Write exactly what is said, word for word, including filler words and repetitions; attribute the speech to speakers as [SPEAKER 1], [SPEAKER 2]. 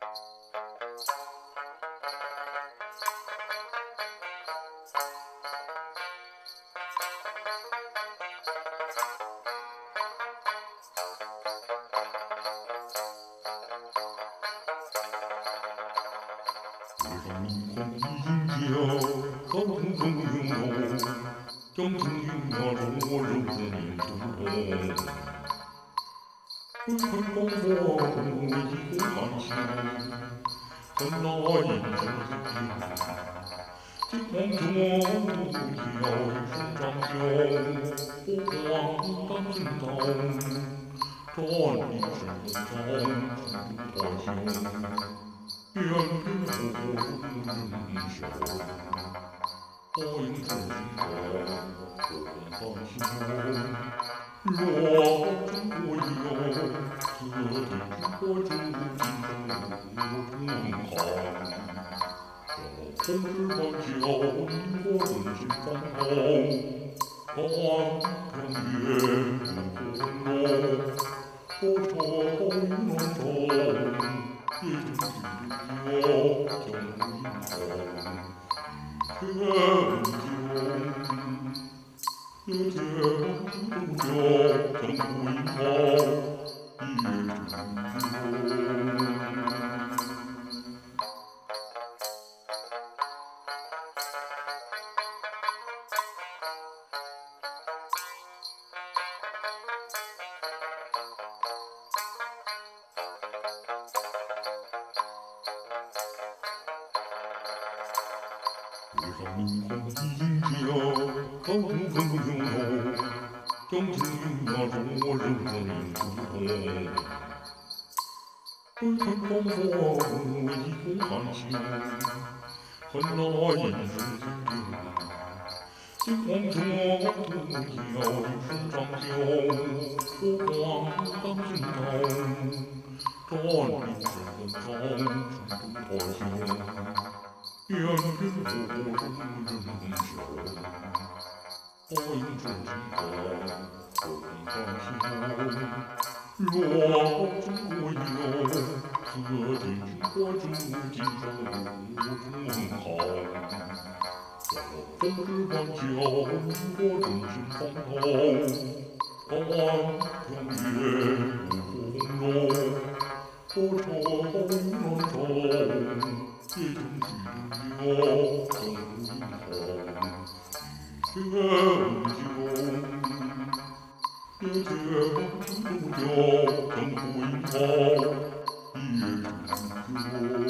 [SPEAKER 1] 高腾风涌动，江城云压落，柔柔面动。挥看风风，一红寒秋，看那银针金黄中，摇身长袖，火光当心头，转一身红尘中怀袖。远远火中人笑，花影知心头，红寒袖。若真我有，此地花中今生无同行。红枝伴酒，萤火润心房头，看月如红楼，火车暖中。夜中知酒，江湖一红，一天酒，夜天江湖一红，夜中挥上明红衣角，高腾风涌动，江城云压落，柔柔面动。挥看风风，一红寒袖，看那银针金黄中，摇身长袖，火光当心头，转一身红尘中怀袖。远远火中人笑，花影知心头，红寒袖。若真我有，此地花中今生无同行。红枝伴酒，萤火润心房头，看月如红楼，火车暖中。夜中知酒，江湖一红，夜天知酒，江湖一红，夜中知酒。